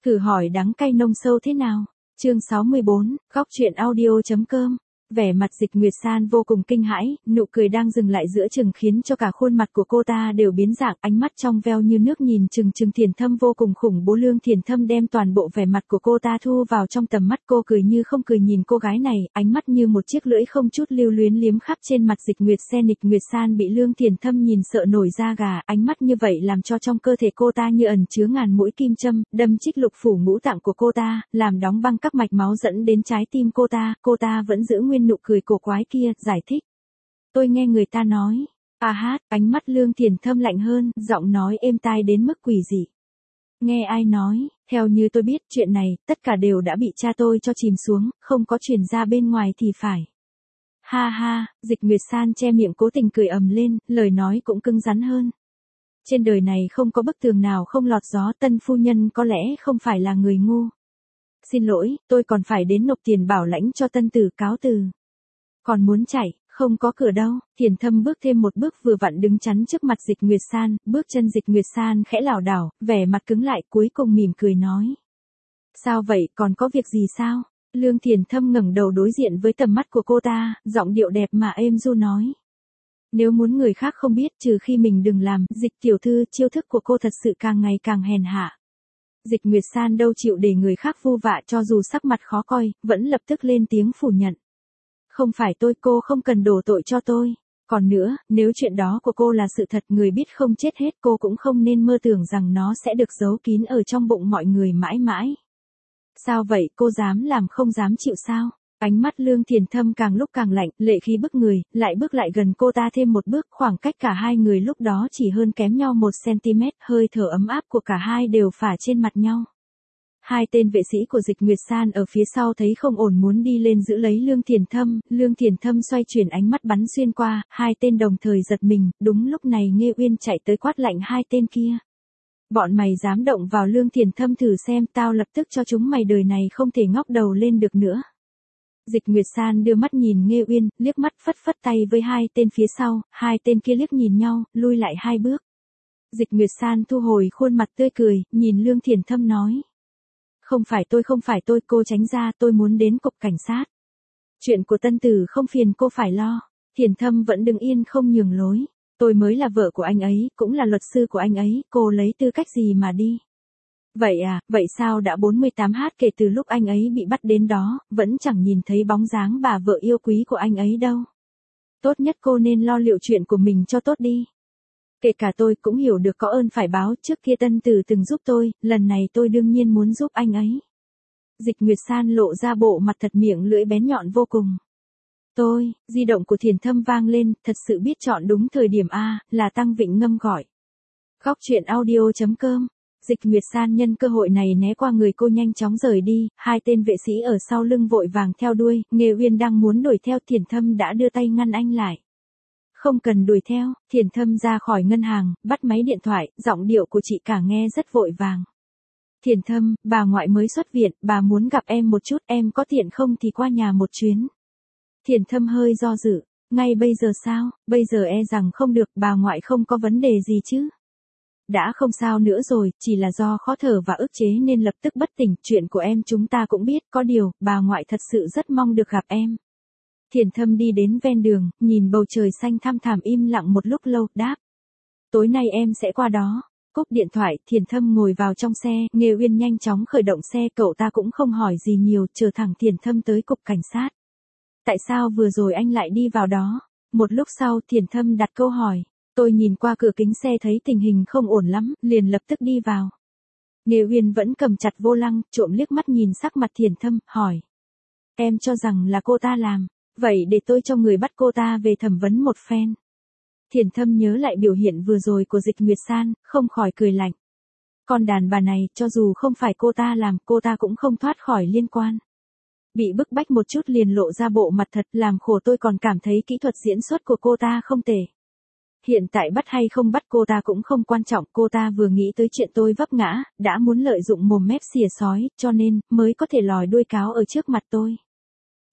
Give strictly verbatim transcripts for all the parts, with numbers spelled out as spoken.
Thử hỏi đắng cay nông sâu thế nào? Chương sáu mươi bốn, góc truyện audio.com. Vẻ mặt Dịch Nguyệt San vô cùng kinh hãi, nụ cười đang dừng lại giữa chừng khiến cho cả khuôn mặt của cô ta đều biến dạng, ánh mắt trong veo như nước nhìn chừng chừng Thiền Thâm vô cùng khủng bố. Lương Thiền Thâm đem toàn bộ vẻ mặt của cô ta thu vào trong tầm mắt, cô cười như không cười nhìn cô gái này, ánh mắt như một chiếc lưỡi không chút lưu luyến liếm khắp trên mặt Dịch Nguyệt Sen. Dịch Nguyệt San bị Lương Thiền Thâm nhìn sợ nổi da gà, ánh mắt như vậy làm cho trong cơ thể cô ta như ẩn chứa ngàn mũi kim châm, đâm chích lục phủ ngũ tạng của cô ta, làm đóng băng các mạch máu dẫn đến trái tim cô ta. Cô ta vẫn giữ nguyên nụ cười cổ quái kia, giải thích. Tôi nghe người ta nói. À hát, ánh mắt Lương Thiền Thâm lạnh hơn, giọng nói êm tai đến mức quỷ dị. Nghe ai nói, theo như tôi biết chuyện này, tất cả đều đã bị cha tôi cho chìm xuống, không có truyền ra bên ngoài thì phải. Ha ha, Dịch Nguyệt San che miệng cố tình cười ầm lên, lời nói cũng cứng rắn hơn. Trên đời này không có bức tường nào không lọt gió, Tân phu nhân có lẽ không phải là người ngu. Xin lỗi, tôi còn phải đến nộp tiền bảo lãnh cho tân tử, cáo từ. Còn muốn chạy, không có cửa đâu. Thiền Thâm bước thêm một bước vừa vặn đứng chắn trước mặt Dịch Nguyệt San, bước chân Dịch Nguyệt San khẽ lảo đảo, vẻ mặt cứng lại, cuối cùng mỉm cười nói. Sao vậy, còn có việc gì sao? Lương Thiền Thâm ngẩng đầu đối diện với tầm mắt của cô ta, giọng điệu đẹp mà êm ru nói. Nếu muốn người khác không biết, trừ khi mình đừng làm, Dịch tiểu thư, chiêu thức của cô thật sự càng ngày càng hèn hạ. Dịch Nguyệt San đâu chịu để người khác vu vạ, cho dù sắc mặt khó coi, vẫn lập tức lên tiếng phủ nhận. Không phải tôi, cô không cần đổ tội cho tôi. Còn nữa, nếu chuyện đó của cô là sự thật, người biết không chết hết, cô cũng không nên mơ tưởng rằng nó sẽ được giấu kín ở trong bụng mọi người mãi mãi. Sao vậy, cô dám làm không dám chịu sao? Ánh mắt Lương Thiền Thâm càng lúc càng lạnh, lệ khí bức người, lại bước lại gần cô ta thêm một bước, khoảng cách cả hai người lúc đó chỉ hơn kém nhau một xăng-ti-mét, hơi thở ấm áp của cả hai đều phả trên mặt nhau. Hai tên vệ sĩ của Dịch Nguyệt San ở phía sau thấy không ổn muốn đi lên giữ lấy Lương Thiền Thâm, Lương Thiền Thâm xoay chuyển ánh mắt bắn xuyên qua, hai tên đồng thời giật mình, đúng lúc này Nghê Uyên chạy tới quát lạnh hai tên kia. Bọn mày dám động vào Lương Thiền Thâm thử xem, tao lập tức cho chúng mày đời này không thể ngóc đầu lên được nữa. Dịch Nguyệt San đưa mắt nhìn Nghê Uyên, liếc mắt phất phất tay với hai tên phía sau, hai tên kia liếc nhìn nhau, lui lại hai bước. Dịch Nguyệt San thu hồi khuôn mặt tươi cười, nhìn Lương Thiền Thâm nói. Không phải tôi, không phải tôi, cô tránh ra, tôi muốn đến cục cảnh sát. Chuyện của tân tử không phiền cô phải lo. Thiền Thâm vẫn đứng yên không nhường lối. Tôi mới là vợ của anh ấy, cũng là luật sư của anh ấy, cô lấy tư cách gì mà đi. Vậy à, vậy sao đã bốn mươi tám h kể từ lúc anh ấy bị bắt đến đó, vẫn chẳng nhìn thấy bóng dáng bà vợ yêu quý của anh ấy đâu. Tốt nhất cô nên lo liệu chuyện của mình cho tốt đi. Kể cả tôi cũng hiểu được có ơn phải báo, trước kia tân tử từng giúp tôi, lần này tôi đương nhiên muốn giúp anh ấy. Dịch Nguyệt San lộ ra bộ mặt thật miệng lưỡi bén nhọn vô cùng. Tôi, di động của Thiền Thâm vang lên, thật sự biết chọn đúng thời điểm a, là Tăng Vịnh Ngâm gọi. Góc truyện audio.com. Dịch Nguyệt San nhân cơ hội này né qua người cô nhanh chóng rời đi, hai tên vệ sĩ ở sau lưng vội vàng theo đuôi, Nghê Uyên đang muốn đuổi theo, Thiền Thâm đã đưa tay ngăn anh lại. Không cần đuổi theo, Thiền Thâm ra khỏi ngân hàng, bắt máy điện thoại, giọng điệu của chị cả nghe rất vội vàng. Thiền Thâm, bà ngoại mới xuất viện, bà muốn gặp em một chút, em có tiện không thì qua nhà một chuyến. Thiền Thâm hơi do dự, ngay bây giờ sao, bây giờ e rằng không được, bà ngoại không có vấn đề gì chứ. Đã không sao nữa rồi, chỉ là do khó thở và ức chế nên lập tức bất tỉnh, chuyện của em chúng ta cũng biết, có điều, bà ngoại thật sự rất mong được gặp em. Thiền Thâm đi đến ven đường, nhìn bầu trời xanh thăm thẳm im lặng một lúc lâu, đáp. Tối nay em sẽ qua đó. Cúp điện thoại, Thiền Thâm ngồi vào trong xe, Nghê Uyên nhanh chóng khởi động xe, cậu ta cũng không hỏi gì nhiều, chờ thẳng Thiền Thâm tới cục cảnh sát. Tại sao vừa rồi anh lại đi vào đó? Một lúc sau, Thiền Thâm đặt câu hỏi. Tôi nhìn qua cửa kính xe thấy tình hình không ổn lắm, liền lập tức đi vào. Nghê Uyên vẫn cầm chặt vô lăng, trộm liếc mắt nhìn sắc mặt Thiền Thâm, hỏi. Em cho rằng là cô ta làm. Vậy để tôi cho người bắt cô ta về thẩm vấn một phen. Thiền Thâm nhớ lại biểu hiện vừa rồi của Dịch Nguyệt San, không khỏi cười lạnh. Con đàn bà này, cho dù không phải cô ta làm, cô ta cũng không thoát khỏi liên quan. Bị bức bách một chút liền lộ ra bộ mặt thật, làm khổ tôi còn cảm thấy kỹ thuật diễn xuất của cô ta không tệ. Hiện tại bắt hay không bắt cô ta cũng không quan trọng, cô ta vừa nghĩ tới chuyện tôi vấp ngã, đã muốn lợi dụng mồm mép xìa sói, cho nên, mới có thể lòi đuôi cáo ở trước mặt tôi.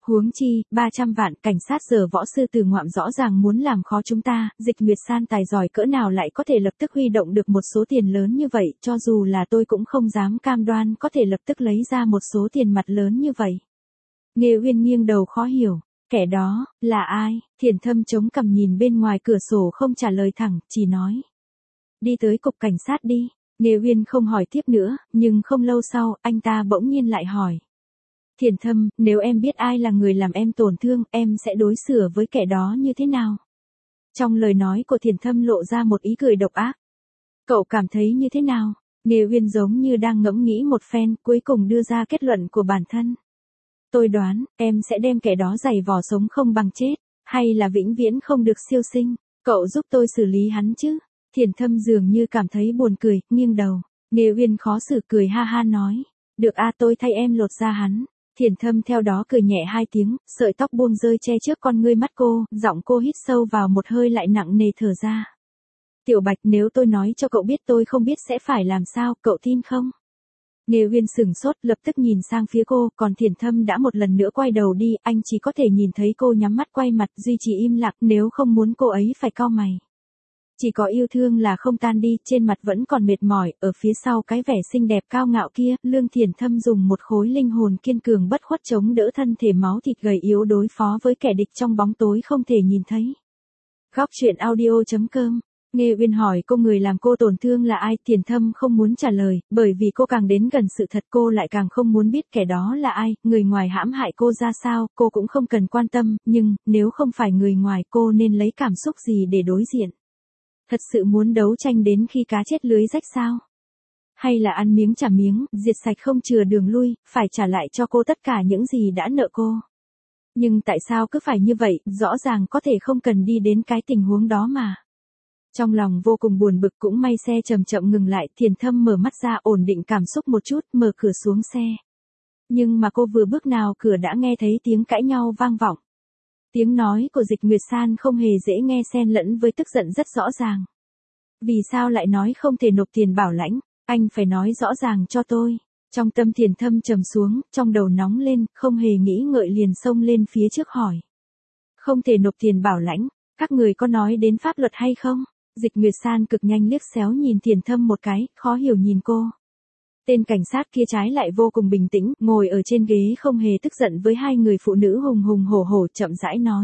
Huống chi, ba trăm vạn, cảnh sát giờ võ sư từ ngoạm rõ ràng muốn làm khó chúng ta, Dịch Nguyệt San tài giỏi cỡ nào lại có thể lập tức huy động được một số tiền lớn như vậy, cho dù là tôi cũng không dám cam đoan có thể lập tức lấy ra một số tiền mặt lớn như vậy. Nghe Uyên nghiêng đầu khó hiểu, kẻ đó, là ai? Thiền Thâm chống cằm nhìn bên ngoài cửa sổ không trả lời thẳng, chỉ nói. Đi tới cục cảnh sát đi. Nghe Uyên không hỏi tiếp nữa, nhưng không lâu sau, anh ta bỗng nhiên lại hỏi. Thiền Thâm, nếu em biết ai là người làm em tổn thương, em sẽ đối xử với kẻ đó như thế nào? Trong lời nói của Thiền Thâm lộ ra một ý cười độc ác. Cậu cảm thấy như thế nào? Nghe Uyên giống như đang ngẫm nghĩ một phen, cuối cùng đưa ra kết luận của bản thân. Tôi đoán, em sẽ đem kẻ đó giày vò sống không bằng chết, hay là vĩnh viễn không được siêu sinh. Cậu giúp tôi xử lý hắn chứ? Thiền Thâm dường như cảm thấy buồn cười, nghiêng đầu. Nghe Uyên khó xử cười ha ha nói. Được a, tôi thay em lột ra hắn. Thiền Thâm theo đó cười nhẹ hai tiếng, sợi tóc buông rơi che trước con ngươi mắt cô, giọng cô hít sâu vào một hơi lại nặng nề thở ra. Tiểu Bạch, nếu tôi nói cho cậu biết tôi không biết sẽ phải làm sao, cậu tin không? Nghe Uyên sừng sốt, lập tức nhìn sang phía cô, còn Thiền Thâm đã một lần nữa quay đầu đi, anh chỉ có thể nhìn thấy cô nhắm mắt quay mặt, duy trì im lặng, nếu không muốn cô ấy phải cau mày. Chỉ có yêu thương là không tan đi, trên mặt vẫn còn mệt mỏi, ở phía sau cái vẻ xinh đẹp cao ngạo kia, Lương Thiền Thâm dùng một khối linh hồn kiên cường bất khuất chống đỡ thân thể máu thịt gầy yếu đối phó với kẻ địch trong bóng tối không thể nhìn thấy. Góc truyện audio chấm com. Nghe Uyên hỏi cô người làm cô tổn thương là ai, Thiền Thâm không muốn trả lời, bởi vì cô càng đến gần sự thật cô lại càng không muốn biết kẻ đó là ai, người ngoài hãm hại cô ra sao, cô cũng không cần quan tâm, nhưng, nếu không phải người ngoài cô nên lấy cảm xúc gì để đối diện. Thật sự muốn đấu tranh đến khi cá chết lưới rách sao? Hay là ăn miếng trả miếng, diệt sạch không chừa đường lui, phải trả lại cho cô tất cả những gì đã nợ cô? Nhưng tại sao cứ phải như vậy, rõ ràng có thể không cần đi đến cái tình huống đó mà. Trong lòng vô cùng buồn bực cũng may xe chậm chậm ngừng lại, Thiền Thâm mở mắt ra ổn định cảm xúc một chút, mở cửa xuống xe. Nhưng mà cô vừa bước nào cửa đã nghe thấy tiếng cãi nhau vang vọng. Tiếng nói của Dịch Nguyệt San không hề dễ nghe xen lẫn với tức giận rất rõ ràng. Vì sao lại nói không thể nộp tiền bảo lãnh, anh phải nói rõ ràng cho tôi. Trong tâm Thiền Thâm trầm xuống, trong đầu nóng lên, không hề nghĩ ngợi liền xông lên phía trước hỏi. Không thể nộp tiền bảo lãnh, các người có nói đến pháp luật hay không? Dịch Nguyệt San cực nhanh liếc xéo nhìn Thiền Thâm một cái, khó hiểu nhìn cô. Tên cảnh sát kia trái lại vô cùng bình tĩnh, ngồi ở trên ghế không hề tức giận với hai người phụ nữ hùng hùng hổ hổ, chậm rãi nói.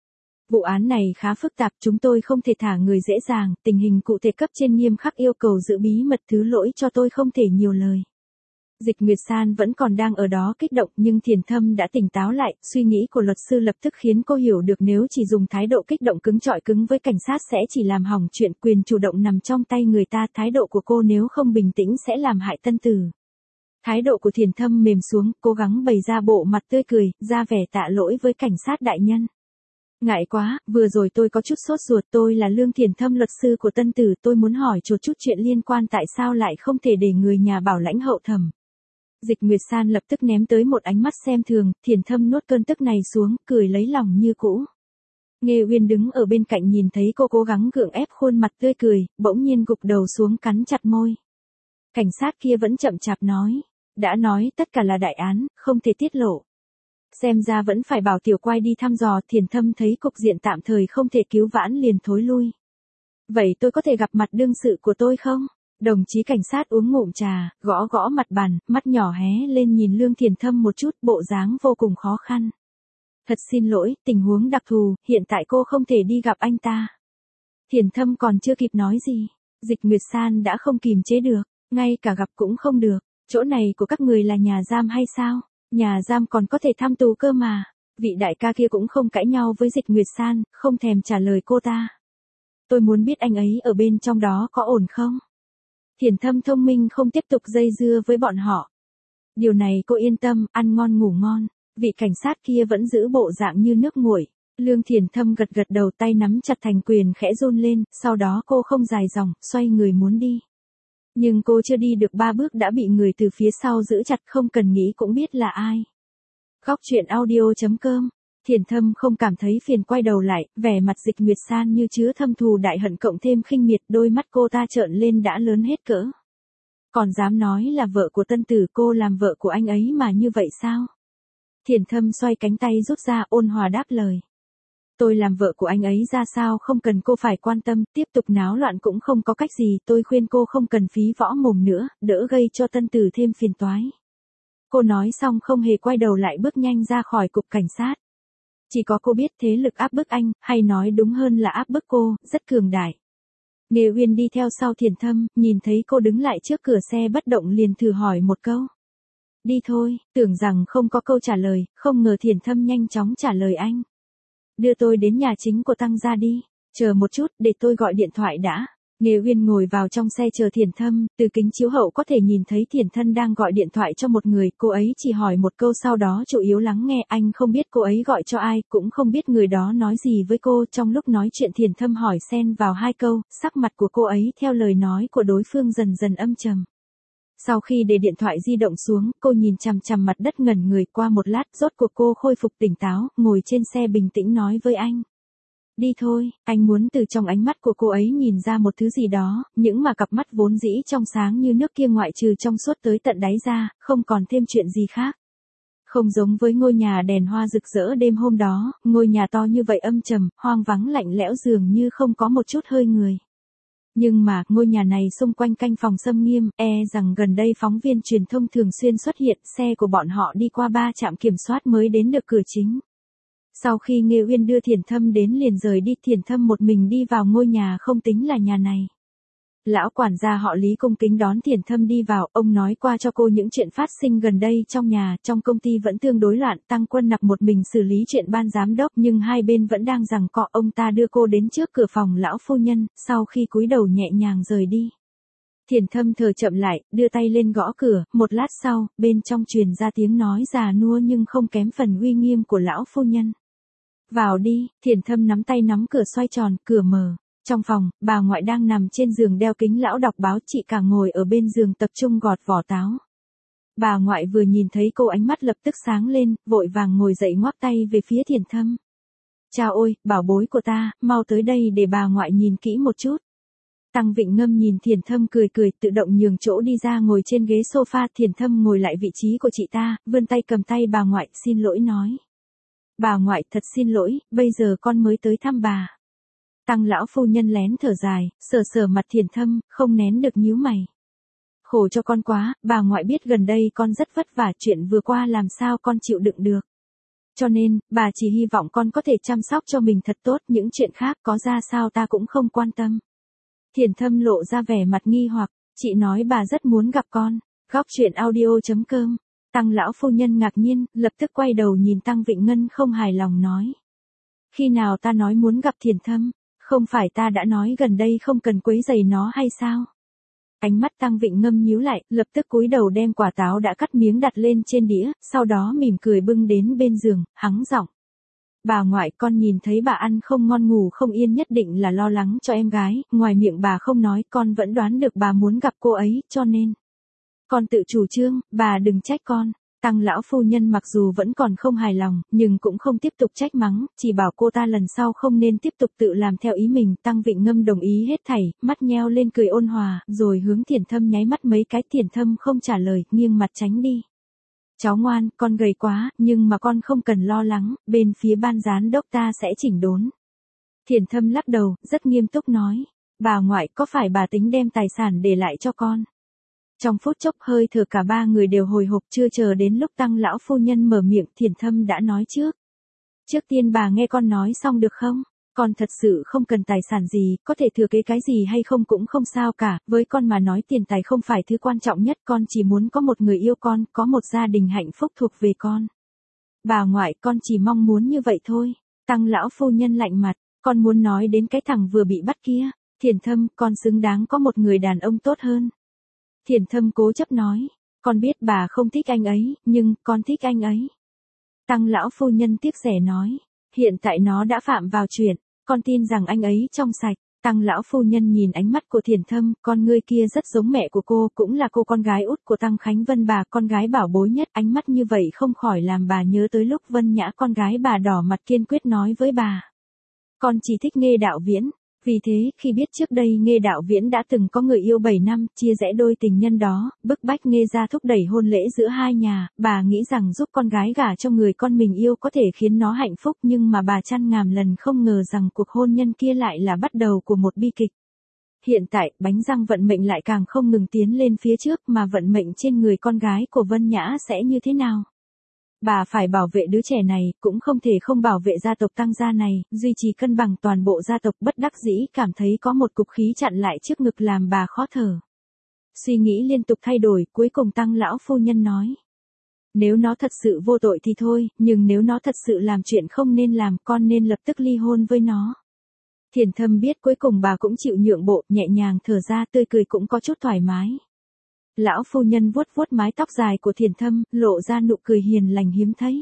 Vụ án này khá phức tạp, chúng tôi không thể thả người dễ dàng, tình hình cụ thể cấp trên nghiêm khắc yêu cầu giữ bí mật, thứ lỗi cho tôi không thể nhiều lời. Dịch Nguyệt San vẫn còn đang ở đó kích động, nhưng Thiền Thâm đã tỉnh táo lại, suy nghĩ của luật sư lập tức khiến cô hiểu được nếu chỉ dùng thái độ kích động cứng trọi cứng với cảnh sát sẽ chỉ làm hỏng chuyện, quyền chủ động nằm trong tay người ta, thái độ của cô nếu không bình tĩnh sẽ làm hại tân tử. Thái độ của Thiền Thâm mềm xuống, cố gắng bày ra bộ mặt tươi cười, ra vẻ tạ lỗi với cảnh sát đại nhân. Ngại quá, vừa rồi tôi có chút sốt ruột, tôi là Lương Thiền Thâm, luật sư của tân tử, tôi muốn hỏi một chút chuyện liên quan tại sao lại không thể để người nhà bảo lãnh hậu thẩm. Dịch Nguyệt San lập tức ném tới một ánh mắt xem thường, Thiền Thâm nuốt cơn tức này xuống, cười lấy lòng như cũ. Nghe Uyên đứng ở bên cạnh nhìn thấy cô cố gắng gượng ép khuôn mặt tươi cười, bỗng nhiên gục đầu xuống cắn chặt môi. Cảnh sát kia vẫn chậm chạp nói, đã nói tất cả là đại án, không thể tiết lộ. Xem ra vẫn phải bảo Tiểu Quai đi thăm dò, Thiền Thâm thấy cục diện tạm thời không thể cứu vãn liền thối lui. Vậy tôi có thể gặp mặt đương sự của tôi không? Đồng chí cảnh sát uống ngụm trà, gõ gõ mặt bàn, mắt nhỏ hé lên nhìn Lương Thiền Thâm một chút, bộ dáng vô cùng khó khăn. Thật xin lỗi, tình huống đặc thù, hiện tại cô không thể đi gặp anh ta. Thiền Thâm còn chưa kịp nói gì, Dịch Nguyệt San đã không kìm chế được, ngay cả gặp cũng không được, chỗ này của các người là nhà giam hay sao? Nhà giam còn có thể thăm tù cơ mà. Vị đại ca kia cũng không cãi nhau với Dịch Nguyệt San, không thèm trả lời cô ta. Tôi muốn biết anh ấy ở bên trong đó có ổn không? Thiền Thâm thông minh không tiếp tục dây dưa với bọn họ. Điều này cô yên tâm, ăn ngon ngủ ngon. Vị cảnh sát kia vẫn giữ bộ dạng như nước nguội. Lương Thiền Thâm gật gật đầu, tay nắm chặt thành quyền khẽ run lên, sau đó cô không dài dòng, xoay người muốn đi. Nhưng cô chưa đi được ba bước đã bị người từ phía sau giữ chặt, không cần nghĩ cũng biết là ai. Góc truyện audio chấm com. Thiền Thâm không cảm thấy phiền, quay đầu lại, vẻ mặt Dịch Nguyệt San như chứa thâm thù đại hận cộng thêm khinh miệt, đôi mắt cô ta trợn lên đã lớn hết cỡ. Còn dám nói là vợ của tân tử, cô làm vợ của anh ấy mà như vậy sao? Thiền Thâm xoay cánh tay rút ra, ôn hòa đáp lời. Tôi làm vợ của anh ấy ra sao không cần cô phải quan tâm, tiếp tục náo loạn cũng không có cách gì, tôi khuyên cô không cần phí võ mồm nữa, đỡ gây cho Tân Tử thêm phiền toái. Cô nói xong không hề quay đầu lại bước nhanh ra khỏi cục cảnh sát. Chỉ có cô biết thế lực áp bức anh, hay nói đúng hơn là áp bức cô, rất cường đại. Nghê Uyên đi theo sau Thiền Thâm, nhìn thấy cô đứng lại trước cửa xe bất động liền thử hỏi một câu. Đi thôi, tưởng rằng không có câu trả lời, không ngờ Thiền Thâm nhanh chóng trả lời anh. Đưa tôi đến nhà chính của Tăng gia đi, chờ một chút, để tôi gọi điện thoại đã. Nghê Uyên ngồi vào trong xe chờ Thiền Thâm, từ kính chiếu hậu có thể nhìn thấy Thiền Thâm đang gọi điện thoại cho một người, cô ấy chỉ hỏi một câu sau đó chủ yếu lắng nghe, anh không biết cô ấy gọi cho ai, cũng không biết người đó nói gì với cô, trong lúc nói chuyện Thiền Thâm hỏi xen vào hai câu, sắc mặt của cô ấy theo lời nói của đối phương dần dần âm trầm. Sau khi để điện thoại di động xuống, cô nhìn chằm chằm mặt đất ngẩn người, qua một lát, rốt cuộc cô khôi phục tỉnh táo, ngồi trên xe bình tĩnh nói với anh. Đi thôi, anh muốn từ trong ánh mắt của cô ấy nhìn ra một thứ gì đó, những mà cặp mắt vốn dĩ trong sáng như nước kia ngoại trừ trong suốt tới tận đáy ra, không còn thêm chuyện gì khác. Không giống với ngôi nhà đèn hoa rực rỡ đêm hôm đó, ngôi nhà to như vậy âm trầm, hoang vắng lạnh lẽo dường như không có một chút hơi người. Nhưng mà, ngôi nhà này xung quanh canh phòng xâm nghiêm, e rằng gần đây phóng viên truyền thông thường xuyên xuất hiện, xe của bọn họ đi qua ba trạm kiểm soát mới đến được cửa chính. Sau khi Nghê Uyên đưa Thiền Thâm đến liền rời đi, Thiền Thâm một mình đi vào ngôi nhà không tính là nhà này. Lão quản gia họ Lý cung kính đón Thiền Thâm đi vào, ông nói qua cho cô những chuyện phát sinh gần đây trong nhà, trong công ty vẫn tương đối loạn, Tăng Quân Nặc một mình xử lý chuyện ban giám đốc nhưng hai bên vẫn đang giằng co, ông ta đưa cô đến trước cửa phòng lão phu nhân, sau khi cúi đầu nhẹ nhàng rời đi. Thiền Thâm thở chậm lại, đưa tay lên gõ cửa, một lát sau, bên trong truyền ra tiếng nói già nua nhưng không kém phần uy nghiêm của lão phu nhân. Vào đi, Thiền Thâm nắm tay nắm cửa xoay tròn, cửa mở. Trong phòng, bà ngoại đang nằm trên giường đeo kính lão đọc báo, chị cả ngồi ở bên giường tập trung gọt vỏ táo. Bà ngoại vừa nhìn thấy cô ánh mắt lập tức sáng lên, vội vàng ngồi dậy ngoắc tay về phía Thiền Thâm. Chào ôi, bảo bối của ta, mau tới đây để bà ngoại nhìn kỹ một chút. Tăng Vịnh Ngâm nhìn Thiền Thâm cười cười, tự động nhường chỗ đi ra ngồi trên ghế sofa, Thiền Thâm ngồi lại vị trí của chị ta, vươn tay cầm tay bà ngoại, xin lỗi nói. Bà ngoại, thật xin lỗi, bây giờ con mới tới thăm bà. Tăng lão phu nhân lén thở dài, sờ sờ mặt Thiền Thâm, không nén được nhíu mày. Khổ cho con quá, bà ngoại biết gần đây con rất vất vả, chuyện vừa qua làm sao con chịu đựng được. Cho nên, bà chỉ hy vọng con có thể chăm sóc cho mình thật tốt, những chuyện khác có ra sao ta cũng không quan tâm. Thiền Thâm lộ ra vẻ mặt nghi hoặc, chị nói bà rất muốn gặp con. Góc truyện audio chấm com. Tăng lão phu nhân ngạc nhiên, lập tức quay đầu nhìn Tăng Vịnh Ngân không hài lòng nói. Khi nào ta nói muốn gặp Thiền Thâm, không phải ta đã nói gần đây không cần quấy rầy nó hay sao? Ánh mắt Tăng Vịnh Ngâm nhíu lại, lập tức cúi đầu đem quả táo đã cắt miếng đặt lên trên đĩa, sau đó mỉm cười bưng đến bên giường, hắng giọng. Bà ngoại, con nhìn thấy bà ăn không ngon ngủ không yên nhất định là lo lắng cho em gái, ngoài miệng bà không nói, con vẫn đoán được bà muốn gặp cô ấy, cho nên. Con tự chủ trương, bà đừng trách con. Tăng lão phu nhân mặc dù vẫn còn không hài lòng, nhưng cũng không tiếp tục trách mắng, chỉ bảo cô ta lần sau không nên tiếp tục tự làm theo ý mình. Tăng Vịnh Ngâm đồng ý hết thảy, mắt nheo lên cười ôn hòa, rồi hướng Thiền Thâm nháy mắt mấy cái. Thiền Thâm không trả lời, nghiêng mặt tránh đi. Cháu ngoan, con gầy quá, nhưng mà con không cần lo lắng, bên phía ban giám đốc ta sẽ chỉnh đốn. Thiền Thâm lắc đầu, rất nghiêm túc nói, bà ngoại, có phải bà tính đem tài sản để lại cho con? Trong phút chốc hơi thở cả ba người đều hồi hộp, chưa chờ đến lúc Tăng lão phu nhân mở miệng, Thiền Thâm đã nói trước. Trước tiên bà nghe con nói xong được không? Con thật sự không cần tài sản gì, có thể thừa kế cái gì hay không cũng không sao cả, với con mà nói tiền tài không phải thứ quan trọng nhất, con chỉ muốn có một người yêu con, có một gia đình hạnh phúc thuộc về con. Bà ngoại, con chỉ mong muốn như vậy thôi. Tăng lão phu nhân lạnh mặt, con muốn nói đến cái thằng vừa bị bắt kia. Thiền Thâm, con xứng đáng có một người đàn ông tốt hơn. Thiền Thâm cố chấp nói, con biết bà không thích anh ấy, nhưng con thích anh ấy. Tăng lão phu nhân tiếc rẻ nói, hiện tại nó đã phạm vào chuyện, con tin rằng anh ấy trong sạch. Tăng lão phu nhân nhìn ánh mắt của Thiền Thâm, con ngươi kia rất giống mẹ của cô, cũng là cô con gái út của Tăng Khánh Vân, bà con gái bảo bối nhất, ánh mắt như vậy không khỏi làm bà nhớ tới lúc Vân Nhã con gái bà đỏ mặt kiên quyết nói với bà. Con chỉ thích Nghê Đạo Viễn. Vì thế, khi biết trước đây Nghê Đạo Viễn đã từng có người yêu bảy năm, chia rẽ đôi tình nhân đó, bức bách Nghê gia thúc đẩy hôn lễ giữa hai nhà, bà nghĩ rằng giúp con gái gả cho người con mình yêu có thể khiến nó hạnh phúc, nhưng mà bà chăn ngàn lần không ngờ rằng cuộc hôn nhân kia lại là bắt đầu của một bi kịch. Hiện tại, bánh răng vận mệnh lại càng không ngừng tiến lên phía trước, mà vận mệnh trên người con gái của Vân Nhã sẽ như thế nào? Bà phải bảo vệ đứa trẻ này, cũng không thể không bảo vệ gia tộc Tăng gia này, duy trì cân bằng toàn bộ gia tộc. Bất đắc dĩ cảm thấy có một cục khí chặn lại trước ngực làm bà khó thở. Suy nghĩ liên tục thay đổi, cuối cùng Tăng lão phu nhân nói. Nếu nó thật sự vô tội thì thôi, nhưng nếu nó thật sự làm chuyện không nên làm, con nên lập tức ly hôn với nó. Thiền Thâm biết cuối cùng bà cũng chịu nhượng bộ, nhẹ nhàng thở ra, tươi cười cũng có chút thoải mái. Lão phu nhân vuốt vuốt mái tóc dài của Thiền Thâm, lộ ra nụ cười hiền lành hiếm thấy.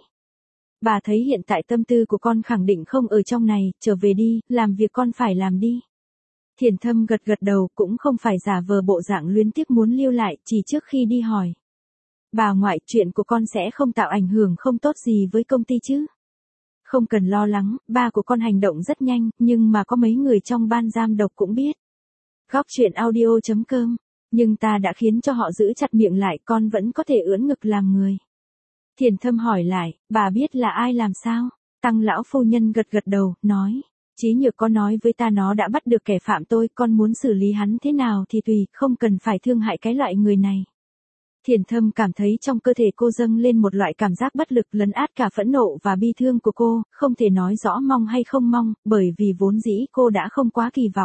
Bà thấy hiện tại tâm tư của con khẳng định không ở trong này, trở về đi, làm việc con phải làm đi. Thiền Thâm gật gật đầu, cũng không phải giả vờ bộ dạng luyến tiếc muốn lưu lại, chỉ trước khi đi hỏi. Bà ngoại, chuyện của con sẽ không tạo ảnh hưởng không tốt gì với công ty chứ? Không cần lo lắng, ba của con hành động rất nhanh, nhưng mà có mấy người trong ban giám đốc cũng biết. Góc truyện audio chấm com. Nhưng ta đã khiến cho họ giữ chặt miệng lại, con vẫn có thể ưỡn ngực làm người. Thiền Thâm hỏi lại, bà biết là ai làm sao? Tăng lão phu nhân gật gật đầu, nói. Trí Nhược có nói với ta nó đã bắt được kẻ phạm tội, con muốn xử lý hắn thế nào thì tùy, không cần phải thương hại cái loại người này. Thiền Thâm cảm thấy trong cơ thể cô dâng lên một loại cảm giác bất lực, lấn át cả phẫn nộ và bi thương của cô, không thể nói rõ mong hay không mong, bởi vì vốn dĩ cô đã không quá kỳ vọng.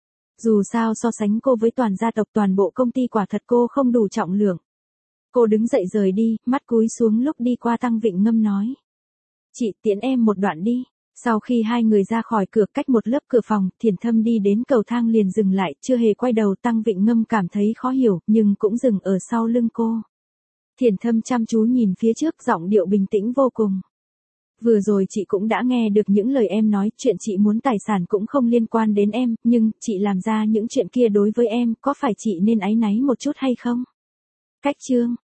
Dù sao so sánh cô với toàn gia tộc toàn bộ công ty quả thật cô không đủ trọng lượng. Cô đứng dậy rời đi, mắt cúi xuống lúc đi qua Tăng Vịnh Ngâm nói. Chị tiễn em một đoạn đi. Sau khi hai người ra khỏi cửa cách một lớp cửa phòng, Thiền Thâm đi đến cầu thang liền dừng lại, chưa hề quay đầu. Tăng Vịnh Ngâm cảm thấy khó hiểu, nhưng cũng dừng ở sau lưng cô. Thiền Thâm chăm chú nhìn phía trước, giọng điệu bình tĩnh vô cùng. Vừa rồi chị cũng đã nghe được những lời em nói, chuyện chị muốn tài sản cũng không liên quan đến em, nhưng, chị làm ra những chuyện kia đối với em, có phải chị nên áy náy một chút hay không? Cách chương.